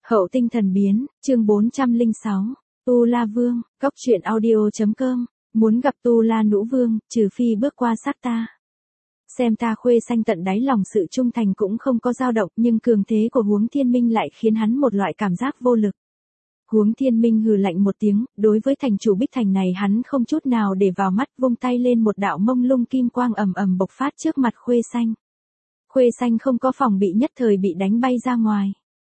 Hậu tinh thần biến, chương 406. Tu La Vương, Cốc truyện audio.com. Muốn gặp Tu La Nữ Vương, trừ phi bước qua xác ta. Xem ta khuê xanh tận đáy lòng sự trung thành cũng không có dao động, nhưng cường thế của Huống Thiên Minh lại khiến hắn một loại cảm giác vô lực. Huống Thiên Minh hừ lạnh một tiếng, đối với thành chủ Bích Thành này hắn không chút nào để vào mắt, vung tay lên một đạo mông lung kim quang ầm ầm bộc phát trước mặt khuê xanh. Khuê xanh không có phòng bị, nhất thời bị đánh bay ra ngoài.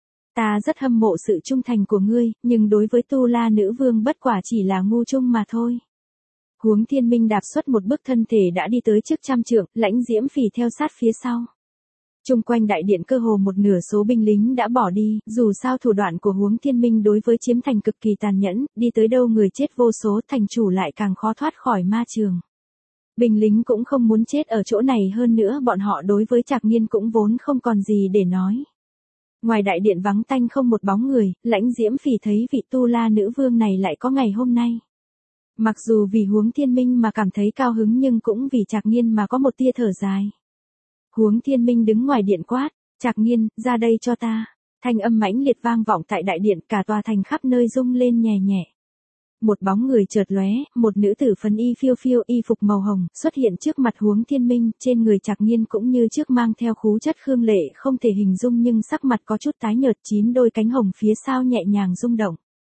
Ta rất hâm mộ sự trung thành của ngươi, nhưng đối với Tu La Nữ Vương bất quả chỉ là ngu trung mà thôi. Huống Thiên Minh đạp xuất một bước, thân thể đã đi tới trước 100 trượng, Lãnh Diễm Phỉ theo sát phía sau. Chung quanh đại điện cơ hồ một nửa số binh lính đã bỏ đi, dù sao thủ đoạn của Huống Thiên Minh đối với chiếm thành cực kỳ tàn nhẫn, đi tới đâu người chết vô số, thành chủ lại càng khó thoát khỏi ma trường. Binh lính cũng không muốn chết ở chỗ này, hơn nữa bọn họ đối với Trạc Nghiên cũng vốn không còn gì để nói. Ngoài đại điện vắng tanh không một bóng người, Lãnh Diễm Phỉ thấy vị Tu La Nữ Vương này lại có ngày hôm nay. Mặc dù vì Huống Thiên Minh mà cảm thấy cao hứng, nhưng cũng vì Trạc Nghiên mà có một tia thở dài. Huống Thiên Minh đứng ngoài điện quát, Trạc Nghiên, ra đây cho ta. Thanh âm mãnh liệt vang vọng tại đại điện, cả tòa thành khắp nơi rung lên nhẹ nhẹ. Một bóng người chợt lóe, một nữ tử phấn y phiêu phiêu, y phục màu hồng, xuất hiện trước mặt Huống Thiên Minh, trên người Trạc Nghiên cũng như trước mang theo khí chất khương lệ không thể hình dung, nhưng sắc mặt có chút tái nhợt, 9 đôi cánh hồng phía sau nhẹ nhàng rung động.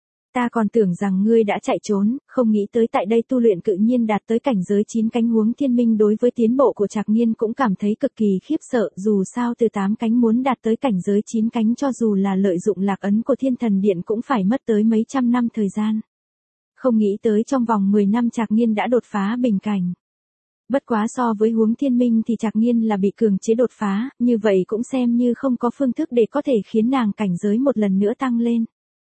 Ta còn tưởng rằng ngươi đã chạy trốn, không nghĩ tới tại đây tu luyện cự nhiên đạt tới cảnh giới 9 cánh. Huống Thiên Minh đối với tiến bộ của Trạc Nghiên cũng cảm thấy cực kỳ khiếp sợ, dù sao từ 8 cánh muốn đạt tới cảnh giới 9 cánh cho dù là lợi dụng lạc ấn của Thiên Thần Điện cũng phải mất tới mấy trăm năm thời gian. Không nghĩ tới trong vòng 10 năm Trạc Nghiên đã đột phá bình cảnh. Bất quá so với Huống Thiên Minh thì Trạc Nghiên là bị cường chế đột phá, như vậy cũng xem như không có phương thức để có thể khiến nàng cảnh giới một lần nữa tăng lên.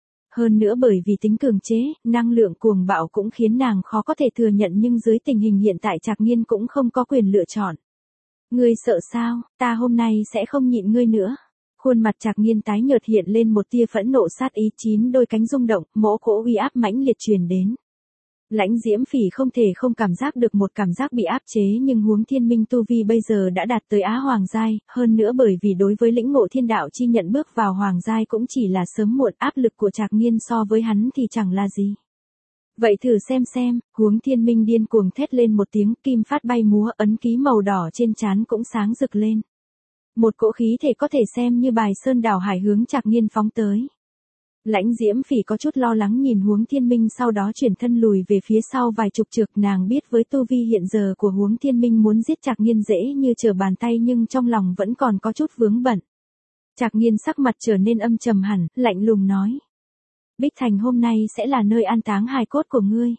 Hơn nữa bởi vì tính cường chế, năng lượng cuồng bạo cũng khiến nàng khó có thể thừa nhận, nhưng dưới tình hình hiện tại Trạc Nghiên cũng không có quyền lựa chọn. Ngươi sợ sao, ta hôm nay sẽ không nhịn ngươi nữa. Khuôn mặt Trạc Nghiên tái nhợt hiện lên một tia phẫn nộ sát ý, 9 đôi cánh rung động, mỗ cỗ uy áp mãnh liệt truyền đến. Lãnh Diễm Phỉ không thể không cảm giác được một cảm giác bị áp chế, nhưng Huống Thiên Minh tu vi bây giờ đã đạt tới Á Hoàng giai, hơn nữa bởi vì đối với lĩnh ngộ thiên đạo chi nhận bước vào Hoàng giai cũng chỉ là sớm muộn, áp lực của Trạc Nghiên so với hắn thì chẳng là gì. Vậy thử xem, Huống Thiên Minh điên cuồng thét lên một tiếng, kim phát bay múa, ấn ký màu đỏ trên trán cũng sáng rực lên. Một cỗ khí thể có thể xem như bài sơn đảo hải hướng Trạc Nghiên phóng tới. Lãnh Diễm Phỉ có chút lo lắng nhìn Huống Thiên Minh, sau đó chuyển thân lùi về phía sau vài chục trượng, nàng biết với tu vi hiện giờ của Huống Thiên Minh muốn giết Trạc Nghiên dễ như trở bàn tay, nhưng trong lòng vẫn còn có chút vướng bận. Trạc Nghiên sắc mặt trở nên âm trầm hẳn, lạnh lùng nói. Bích Thành hôm nay sẽ là nơi an táng hài cốt của ngươi.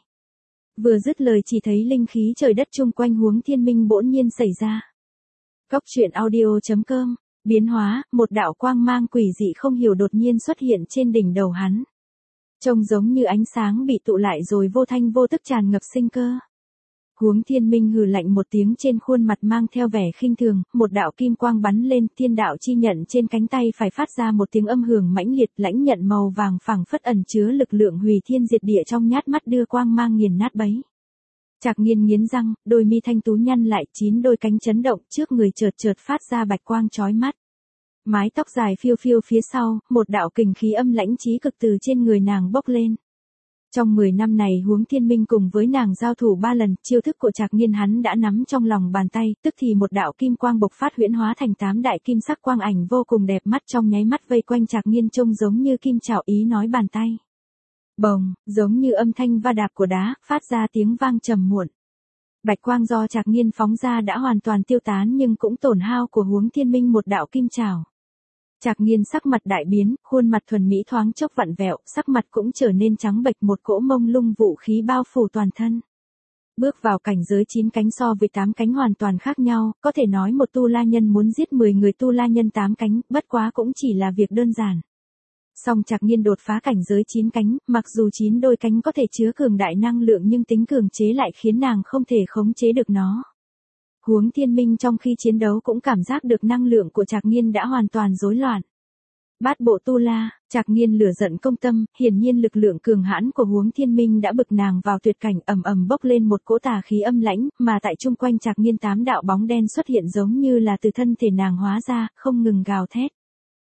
Vừa dứt lời chỉ thấy linh khí trời đất chung quanh Huống Thiên Minh bỗng nhiên xảy ra. Cốc truyện audio.com. Biến hóa, một đạo quang mang quỷ dị không hiểu đột nhiên xuất hiện trên đỉnh đầu hắn. Trông giống như ánh sáng bị tụ lại rồi vô thanh vô tức tràn ngập sinh cơ. Huống Thiên Minh hừ lạnh một tiếng, trên khuôn mặt mang theo vẻ khinh thường, một đạo kim quang bắn lên, thiên đạo chi nhận trên cánh tay phải phát ra một tiếng âm hưởng mãnh liệt, lãnh nhận màu vàng phẳng phất ẩn chứa lực lượng hủy thiên diệt địa trong nhát mắt đưa quang mang nghiền nát bấy. Trạc Nghiên nghiến răng, đôi mi thanh tú nhăn lại, 9 đôi cánh chấn động, trước người chợt phát ra bạch quang chói mắt. Mái tóc dài phiêu phiêu phía sau, một đạo kình khí âm lãnh chí cực từ trên người nàng bốc lên. Trong 10 năm này Huống Thiên Minh cùng với nàng giao thủ 3 lần, chiêu thức của Trạc Nghiên hắn đã nắm trong lòng bàn tay, tức thì một đạo kim quang bộc phát huyễn hóa thành 8 đại kim sắc quang ảnh vô cùng đẹp mắt, trong nháy mắt vây quanh Trạc Nghiên, trông giống như kim chảo ý nói bàn tay. Bồng, giống như âm thanh va đạp của đá, phát ra tiếng vang trầm muộn. Bạch quang do Trạc Nghiên phóng ra đã hoàn toàn tiêu tán, nhưng cũng tổn hao của Huống Thiên Minh một đạo kim chảo. Trạc Nghiên sắc mặt đại biến, khuôn mặt thuần mỹ thoáng chốc vặn vẹo, sắc mặt cũng trở nên trắng bệch, một cỗ mông lung vũ khí bao phủ toàn thân. Bước vào cảnh giới 9 cánh so với 8 cánh hoàn toàn khác nhau, có thể nói một tu la nhân muốn giết 10 người tu la nhân 8 cánh, bất quá cũng chỉ là việc đơn giản. Song Trạc Nghiên đột phá cảnh giới 9 cánh, mặc dù 9 đôi cánh có thể chứa cường đại năng lượng nhưng tính cường chế lại khiến nàng không thể khống chế được nó. Huống Thiên Minh trong khi chiến đấu cũng cảm giác được năng lượng của Trạc Nghiên đã hoàn toàn rối loạn. Bát bộ tu la, Trạc Nghiên lửa giận công tâm, hiển nhiên lực lượng cường hãn của Huống Thiên Minh đã bực nàng vào tuyệt cảnh, ầm ầm bốc lên một cỗ tà khí âm lãnh, mà tại chung quanh Trạc Nghiên 8 đạo bóng đen xuất hiện giống như là từ thân thể nàng hóa ra, không ngừng gào thét.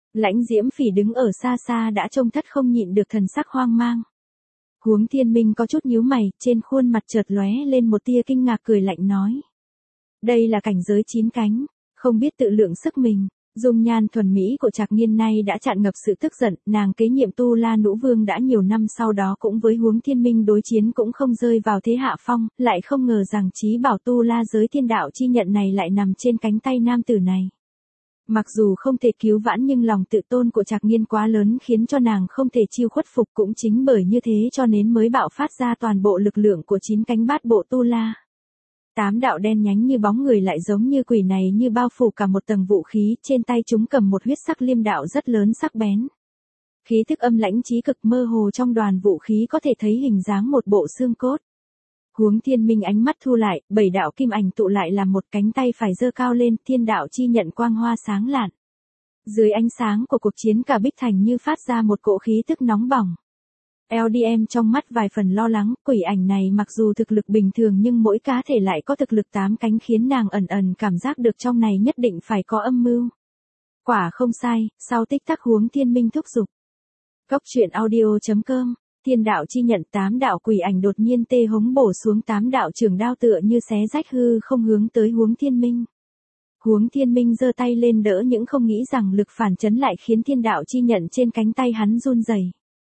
Lãnh Diễm Phỉ đứng ở xa xa đã trông thất không nhịn được thần sắc hoang mang. Huống Thiên Minh có chút nhíu mày, trên khuôn mặt chợt lóe lên một tia kinh ngạc cười lạnh nói. Đây là cảnh giới 9 cánh, không biết tự lượng sức mình. Dung nhan thuần mỹ của Trạc Nghiên nay đã tràn ngập sự tức giận, nàng kế nhiệm Tu La Nữ Vương đã nhiều năm, sau đó cũng với Huống Thiên Minh đối chiến cũng không rơi vào thế hạ phong, lại không ngờ rằng chí bảo Tu La giới thiên đạo chi nhận này lại nằm trên cánh tay nam tử này. Mặc dù không thể cứu vãn nhưng lòng tự tôn của Trạc Nghiên quá lớn khiến cho nàng không thể chiêu khuất phục, cũng chính bởi như thế cho nên mới bạo phát ra toàn bộ lực lượng của 9 cánh bát bộ Tu La. 8 đạo đen nhánh như bóng người lại giống như quỷ này như bao phủ cả một tầng vũ khí, trên tay chúng cầm một huyết sắc liêm đạo rất lớn sắc bén. Khí tức âm lãnh chí cực, mơ hồ trong đoàn vũ khí có thể thấy hình dáng một bộ xương cốt. Huống Thiên Minh ánh mắt thu lại, 7 đạo kim ảnh tụ lại làm một, cánh tay phải giơ cao lên, thiên đạo chi nhận quang hoa sáng lạn. Dưới ánh sáng của cuộc chiến cả bích thành như phát ra một cỗ khí tức nóng bỏng. LDM trong mắt vài phần lo lắng, quỷ ảnh này mặc dù thực lực bình thường nhưng mỗi cá thể lại có thực lực 8 cánh khiến nàng ẩn ẩn cảm giác được trong này nhất định phải có âm mưu. Quả không sai, sau tích tắc Huống Thiên Minh thúc giục. Góc truyện audio.com, thiên đạo chi nhận 8 đạo quỷ ảnh đột nhiên tê hống bổ xuống, 8 đạo trường đao tựa như xé rách hư không hướng tới Huống Thiên Minh. Huống Thiên Minh giơ tay lên đỡ nhưng không nghĩ rằng lực phản chấn lại khiến thiên đạo chi nhận trên cánh tay hắn run rẩy.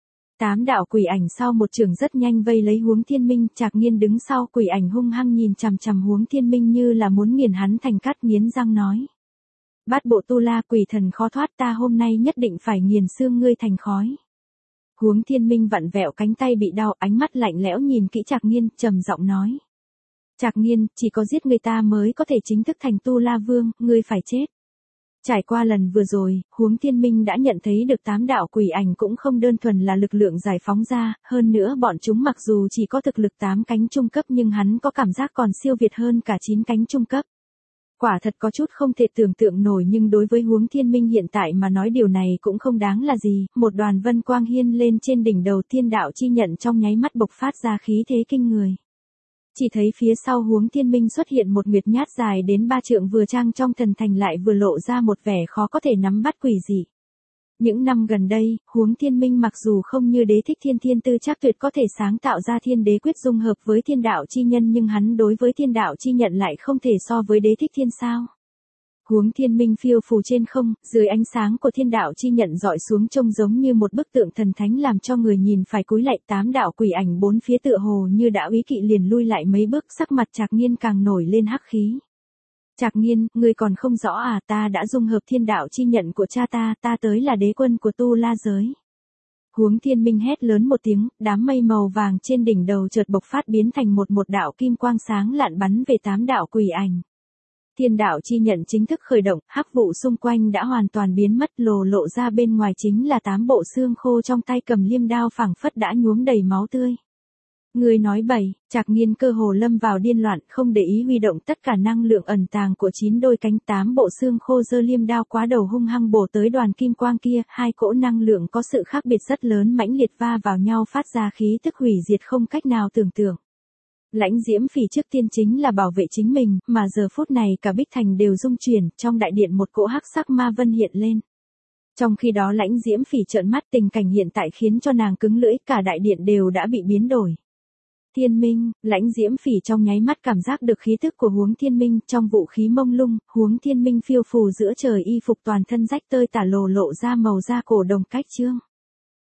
8 đạo quỷ ảnh sau một trường rất nhanh vây lấy Huống Thiên Minh, Trạc Nghiên đứng sau quỷ ảnh hung hăng nhìn chằm chằm Huống Thiên Minh như là muốn nghiền hắn thành cát, nghiến răng nói. Bát bộ Tu La quỷ thần khó thoát, ta hôm nay nhất định phải nghiền xương ngươi thành khói. Huống Thiên Minh vặn vẹo cánh tay bị đau, ánh mắt lạnh lẽo nhìn kỹ Trạc Nghiên, trầm giọng nói. Trạc Nghiên, chỉ có giết người ta mới có thể chính thức thành Tu La Vương, ngươi phải chết. Trải qua lần vừa rồi, Huống Thiên Minh đã nhận thấy được 8 đạo quỷ ảnh cũng không đơn thuần là lực lượng giải phóng ra, hơn nữa bọn chúng mặc dù chỉ có thực lực 8 cánh trung cấp nhưng hắn có cảm giác còn siêu việt hơn cả 9 cánh trung cấp. Quả thật có chút không thể tưởng tượng nổi, nhưng đối với Huống Thiên Minh hiện tại mà nói điều này cũng không đáng là gì. Một đoàn vân quang hiên lên trên đỉnh đầu, thiên đạo chi nhận trong nháy mắt bộc phát ra khí thế kinh người. Chỉ thấy phía sau Huống Thiên Minh xuất hiện một nguyệt nhát dài đến 3 trượng, vừa trang trong thần thành lại vừa lộ ra một vẻ khó có thể nắm bắt quỷ dị. Những năm gần đây, Huống Thiên Minh mặc dù không như Đế Thích Thiên thiên tư chắc tuyệt có thể sáng tạo ra thiên đế quyết dung hợp với thiên đạo chi nhân, nhưng hắn đối với thiên đạo chi nhận lại không thể so với Đế Thích Thiên sao. Huống Thiên Minh phiêu phù trên không, dưới ánh sáng của thiên đạo chi nhận dọi xuống trông giống như một bức tượng thần thánh làm cho người nhìn phải cúi lạy. 8 đạo quỷ ảnh bốn phía tựa hồ như đã úy kỵ liền lui lại mấy bước, sắc mặt Trạc Nghiên càng nổi lên hắc khí. Trạc Nghiên, ngươi còn không rõ à, ta đã dung hợp thiên đạo chi nhận của cha ta, ta tới là đế quân của Tu La giới. Huống Thiên Minh hét lớn một tiếng, đám mây màu vàng trên đỉnh đầu chợt bộc phát biến thành một đạo kim quang sáng lạn bắn về 8 đạo quỷ ảnh. Thiên đạo chi nhận chính thức khởi động, hắc vụ xung quanh đã hoàn toàn biến mất, lộ ra bên ngoài chính là 8 bộ xương khô trong tay cầm liêm đao phảng phất đã nhuốm đầy máu tươi. Người nói bậy, Trạc Nghiên cơ hồ lâm vào điên loạn, không để ý huy động tất cả năng lượng ẩn tàng của 9 đôi cánh. 8 bộ xương khô giơ liêm đao quá đầu hung hăng bổ tới đoàn kim quang kia, hai cỗ năng lượng có sự khác biệt rất lớn mãnh liệt va vào nhau phát ra khí tức hủy diệt không cách nào tưởng tượng. Lãnh Diễm Phỉ trước tiên chính là bảo vệ chính mình, mà giờ phút này cả bích thành đều rung chuyển, trong đại điện một cỗ hắc sắc ma vân hiện lên. Trong khi đó Lãnh Diễm Phỉ trợn mắt, tình cảnh hiện tại khiến cho nàng cứng lưỡi, cả đại điện đều đã bị biến đổi. Thiên Minh, Lãnh Diễm Phỉ trong nháy mắt cảm giác được khí tức của Huống Thiên Minh, trong vũ khí mông lung, Huống Thiên Minh phiêu phù giữa trời, y phục toàn thân rách tơi tả lộ ra màu da cổ đồng cách trương.